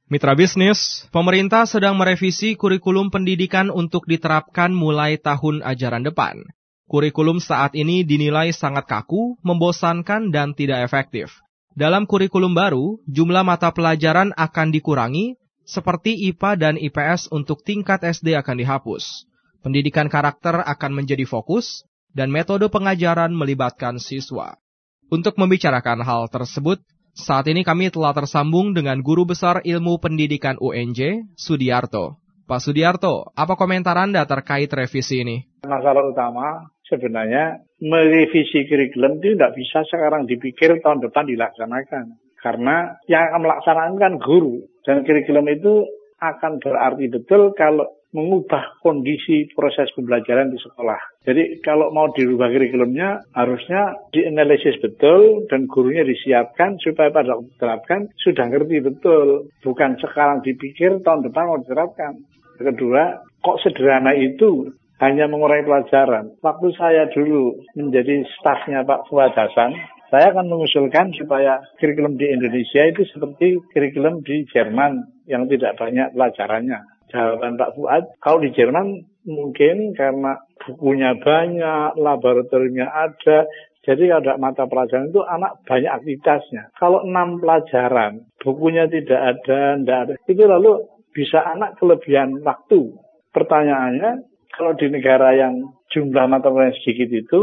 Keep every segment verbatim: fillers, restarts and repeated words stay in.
Mitra bisnis, pemerintah sedang merevisi kurikulum pendidikan untuk diterapkan mulai tahun ajaran depan. Kurikulum saat ini dinilai sangat kaku, membosankan, dan tidak efektif. Dalam kurikulum baru, jumlah mata pelajaran akan dikurangi, seperti I P A dan I P S untuk tingkat S D akan dihapus. Pendidikan karakter akan menjadi fokus, dan metode pengajaran melibatkan siswa. Untuk membicarakan hal tersebut, saat ini kami telah tersambung dengan Guru Besar Ilmu Pendidikan U N J, Sudiarto. Pak Sudiarto, apa komentar Anda terkait revisi ini? Masalah utama sebenarnya merevisi kurikulum itu tidak bisa sekarang dipikir tahun depan dilaksanakan. Karena yang akan melaksanakan kan guru. Dan kurikulum itu akan berarti betul kalau mengubah kondisi proses pembelajaran di sekolah. Jadi kalau mau dirubah kurikulumnya, harusnya dianalisis betul dan gurunya disiapkan supaya pada waktu diterapkan sudah ngerti betul. Bukan sekarang dipikir tahun depan mau diterapkan. Kedua, kok sederhana itu hanya mengurangi pelajaran. Waktu saya dulu menjadi stafnya Pak Fuad Hasan, saya akan mengusulkan supaya kurikulum di Indonesia itu seperti kurikulum di Jerman yang tidak banyak pelajarannya. Jawaban Pak Fuad, kalau di Jerman mungkin karena bukunya banyak, laboratoriumnya ada, jadi ada mata pelajaran itu anak banyak aktivitasnya. Kalau enam pelajaran, bukunya tidak ada, tidak ada, itu lalu bisa anak kelebihan waktu. Pertanyaannya, kalau di negara yang jumlah mata pelajaran sedikit itu,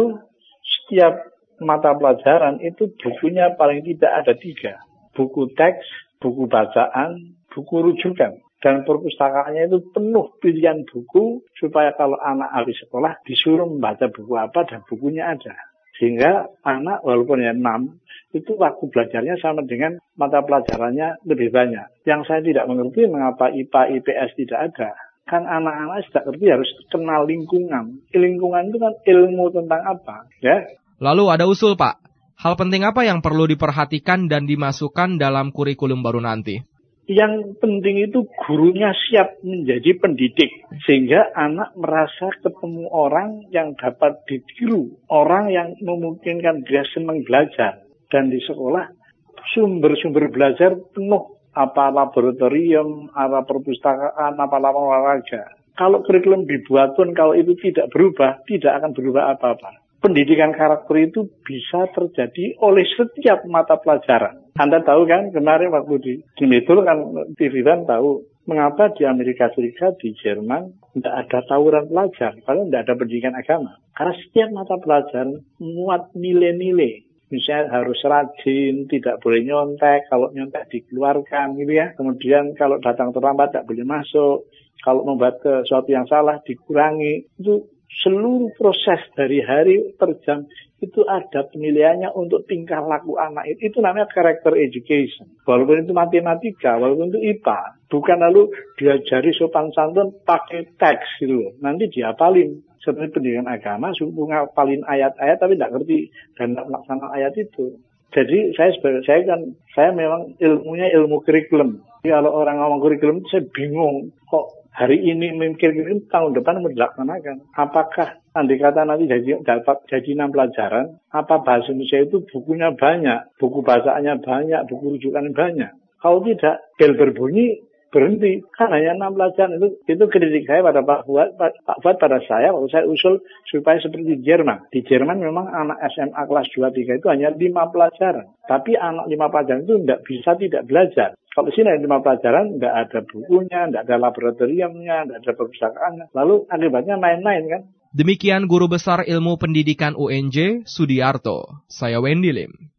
setiap mata pelajaran itu bukunya paling tidak ada tiga. Buku teks, buku bacaan, buku rujukan. Dan perpustakaannya itu penuh pilihan buku supaya kalau anak habis sekolah disuruh membaca buku apa dan bukunya ada. Sehingga anak walaupun ya enam, itu waktu belajarnya sama dengan mata pelajarannya lebih banyak. Yang saya tidak mengerti mengapa I P A, I P S tidak ada. Kan anak-anak sudah ngerti harus kenal lingkungan. Lingkungan itu kan ilmu tentang apa, ya? Lalu ada usul, Pak. Hal penting apa yang perlu diperhatikan dan dimasukkan dalam kurikulum baru nanti? Yang penting itu gurunya siap menjadi pendidik. Sehingga anak merasa ketemu orang yang dapat ditiru. Orang yang memungkinkan dia senang belajar. Dan di sekolah sumber-sumber belajar penuh. Apa laboratorium, apa perpustakaan, apa lapangan olahraga. Kalau kurikulum dibuat pun kalau itu tidak berubah, tidak akan berubah apa-apa. Pendidikan karakter itu bisa terjadi oleh setiap mata pelajaran. Anda tahu kan kemarin waktu di di Metul kan T V kan tahu mengapa di Amerika Serikat, di Jerman tidak ada tawuran pelajar, padahal tidak ada pendidikan agama. Karena setiap mata pelajaran muat nilai-nilai. Misalnya harus rajin, tidak boleh nyontek, kalau nyontek dikeluarkan gitu ya. Kemudian kalau datang terlambat tidak boleh masuk, kalau membuat sesuatu yang salah dikurangi. Itu seluruh proses dari hari per jam itu ada penilaiannya untuk tingkah laku anak itu. Itu namanya character education. Walaupun itu matematika, walaupun itu I P A. Bukan lalu diajari sopan santun pakai teks gitu. Nanti diapalin. Seperti pendidikan agama, suruh ngapalin ayat-ayat tapi tidak ngerti dan tidak melaksanakan ayat itu. Jadi saya sebagai saya kan saya memang ilmunya ilmu kurikulum. Jadi kalau orang ngomong kurikulum saya bingung kok hari ini memikir kurikulum tahun depan mau dilaksanakan. Apakah andai kata nanti jadi dapat jadi enam pelajaran, apa bahasa Indonesia itu bukunya banyak, buku bacaannya banyak, buku rujukannya banyak. Kalau tidak, bel berbunyi berhenti, kan hanya enam pelajaran. Itu itu kritik saya pada Pak Fuad, Pak, Pak Fuad pada saya waktu saya usul supaya seperti di Jerman. Di Jerman memang anak S M A kelas dua tiga itu hanya lima pelajaran. Tapi anak lima pelajaran itu tidak bisa tidak belajar. Kalau di sini ada lima pelajaran, tidak ada bukunya, tidak ada laboratoriumnya, tidak ada perpustakaannya. Lalu akibatnya main-main kan. Demikian Guru Besar Ilmu Pendidikan U N J, Sudiarto. Saya Wendy Lim.